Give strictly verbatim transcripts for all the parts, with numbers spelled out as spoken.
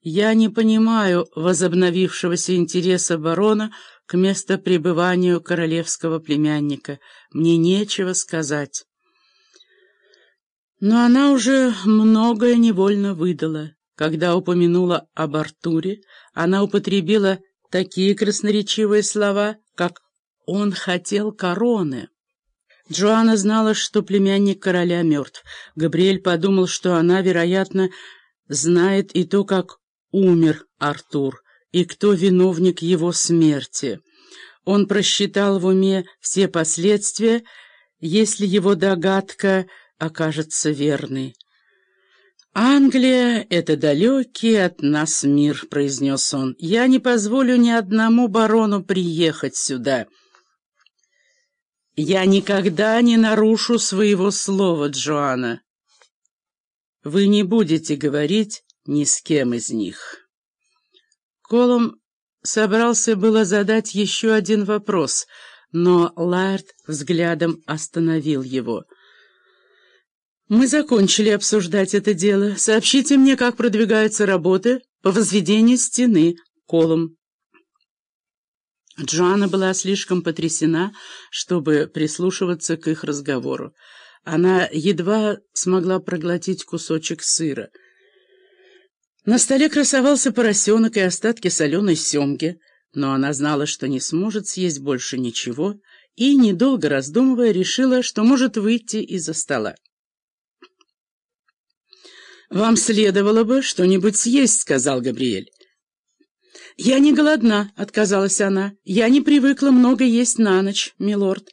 Я не понимаю возобновившегося интереса барона к местопребыванию королевского племянника. Мне нечего сказать. Но она уже многое невольно выдала. Когда упомянула об Артуре, она употребила такие красноречивые слова, как «он хотел короны». Джоанна знала, что племянник короля мертв. Габриэль подумал, что она, вероятно, знает и то, как умер Артур, и кто виновник его смерти. Он просчитал в уме все последствия, если его догадка окажется верной. «Англия — это далекий от нас мир», — произнес он. «Я не позволю ни одному барону приехать сюда». «Я никогда не нарушу своего слова, Джоанна. Вы не будете говорить ни с кем из них». Колум собрался было задать еще один вопрос, но Лаэрт взглядом остановил его. «Мы закончили обсуждать это дело. Сообщите мне, как продвигаются работы по возведению стены, Колум». Джоанна была слишком потрясена, чтобы прислушиваться к их разговору. Она едва смогла проглотить кусочек сыра. На столе красовался поросенок и остатки соленой семги, но она знала, что не сможет съесть больше ничего, и, недолго раздумывая, решила, что может выйти из-за стола. «Вам следовало бы что-нибудь съесть», — сказал Габриэль. «Я не голодна», — отказалась она. «Я не привыкла много есть на ночь, милорд.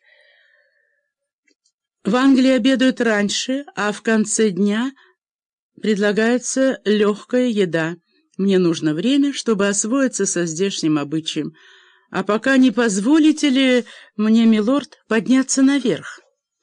В Англии обедают раньше, а в конце дня предлагается легкая еда. Мне нужно время, чтобы освоиться со здешним обычаем. А пока не позволите ли мне, милорд, подняться наверх?»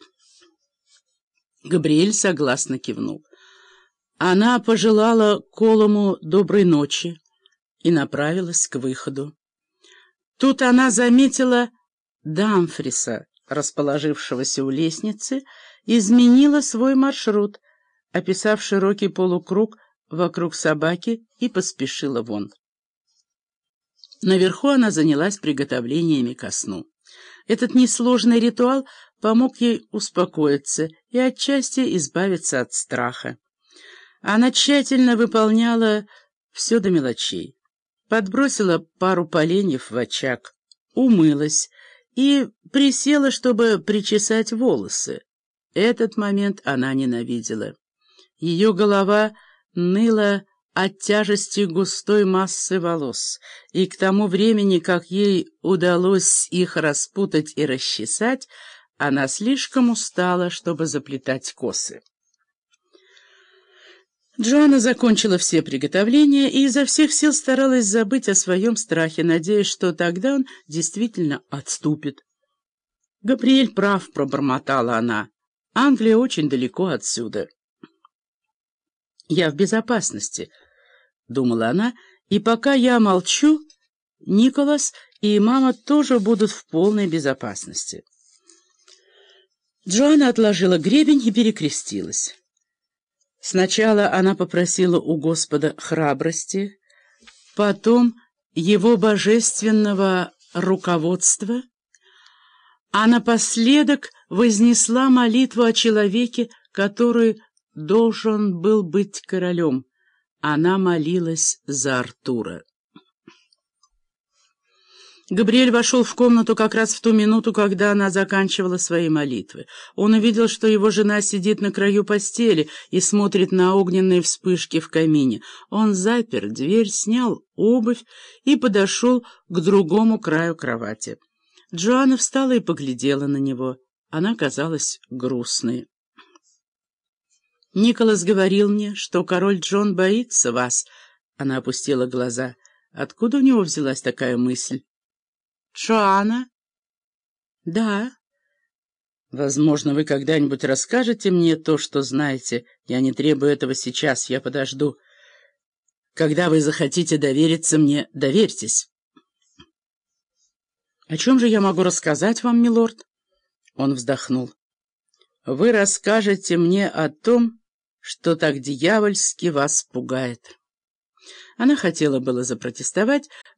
Габриэль согласно кивнул. Она пожелала Колуму доброй ночи и направилась к выходу. Тут она заметила Дамфриса, расположившегося у лестницы, изменила свой маршрут, описав широкий полукруг вокруг собаки, и поспешила вон. Наверху она занялась приготовлениями ко сну. Этот несложный ритуал помог ей успокоиться и отчасти избавиться от страха. Она тщательно выполняла все до мелочей. Подбросила пару поленьев в очаг, умылась и присела, чтобы причесать волосы. Этот момент она ненавидела. Ее голова ныла от тяжести густой массы волос, и к тому времени, как ей удалось их распутать и расчесать, она слишком устала, чтобы заплетать косы. Джоанна закончила все приготовления и изо всех сил старалась забыть о своем страхе, надеясь, что тогда он действительно отступит. «Габриэль прав», — пробормотала она. «Англия очень далеко отсюда». «Я в безопасности», — думала она, — «и пока я молчу, Николас и мама тоже будут в полной безопасности». Джоанна отложила гребень и перекрестилась. Сначала она попросила у Господа храбрости, потом его божественного руководства, а напоследок вознесла молитву о человеке, который должен был быть королем. Она молилась за Артура. Габриэль вошел в комнату как раз в ту минуту, когда она заканчивала свои молитвы. Он увидел, что его жена сидит на краю постели и смотрит на огненные вспышки в камине. Он запер дверь, снял обувь и подошел к другому краю кровати. Джоанна встала и поглядела на него. Она казалась грустной. «Николас говорил мне, что король Джон боится вас». Она опустила глаза. Откуда у него взялась такая мысль? «Джоанна?» «Да». «Возможно, вы когда-нибудь расскажете мне то, что знаете. Я не требую этого сейчас, я подожду. Когда вы захотите довериться мне, доверьтесь». «О чем же я могу рассказать вам, милорд?» Он вздохнул. «Вы расскажете мне о том, что так дьявольски вас пугает». Она хотела было запротестовать,